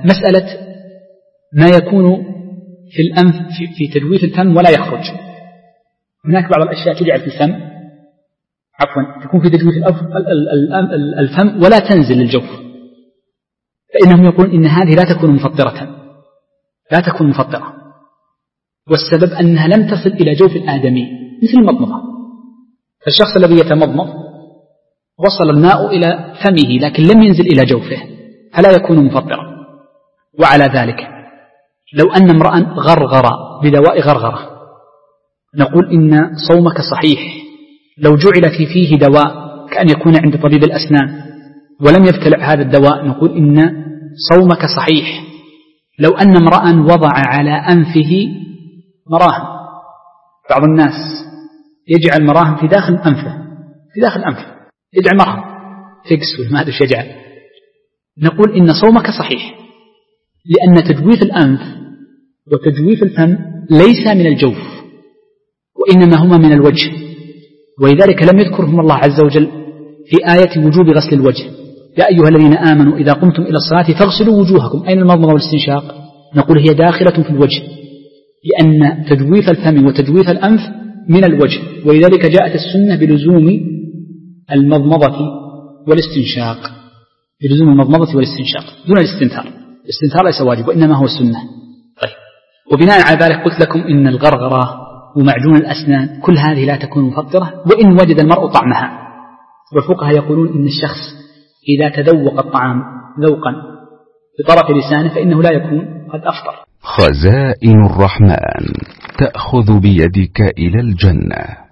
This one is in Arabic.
مسألة ما يكون في الأنف في تجويف الفم ولا يخرج. هناك بعض الأشياء تجعل في الفم تكون في تجويف الفم ولا تنزل للجوف، فإنهم يقولون إن هذه لا تكون مفطرة، والسبب أنها لم تصل إلى جوف الآدمي، مثل المضمضة. فالشخص الذي يتمضمض وصل الماء إلى فمه لكن لم ينزل إلى جوفه فلا يكون مفطرا. وعلى ذلك لو أن امرأ غرغر بدواء غرغرة نقول إن صومك صحيح. لو جعل في فيه دواء كأن يكون عند طبيب الأسنان ولم يبتلع هذا الدواء نقول إن صومك صحيح. لو أن امرأ وضع على أنفه مراهم، بعض الناس يجعل مراهم في داخل أنفه يجعل مرهم فيكس ما أدري ايش يجعل، نقول إن صومك صحيح، لأن تجويف الأنف وتجويف الفم ليس من الجوف وإنما هما من الوجه، ولذلك لم يذكرهم الله عز وجل في آية وجوب غسل الوجه: يا أيها الذين آمنوا إذا قمتم إلى الصلاة فاغسلوا وجوهكم. أين المضمضة والاستنشاق؟ نقول هي داخلة في الوجه، لأن تجويف الفم وتجويف الأنف من الوجه، ولذلك جاءت السنة بلزوم المضمضة والاستنشاق، دون الاستنثار. الاستنثار ليس واجب وإنما هو السنة. طيب، وبناء على ذلك قلت لكم إن الغرغرة ومعجون الأسنان كل هذه لا تكون مفطرة وإن وجد المرء طعمها. والفقهاء يقولون إن الشخص إذا تذوق الطعام ذوقا بطرف لسانه فإنه لا يكون قد أفطر. خزائن الرحمن تأخذ بيدك إلى الجنة.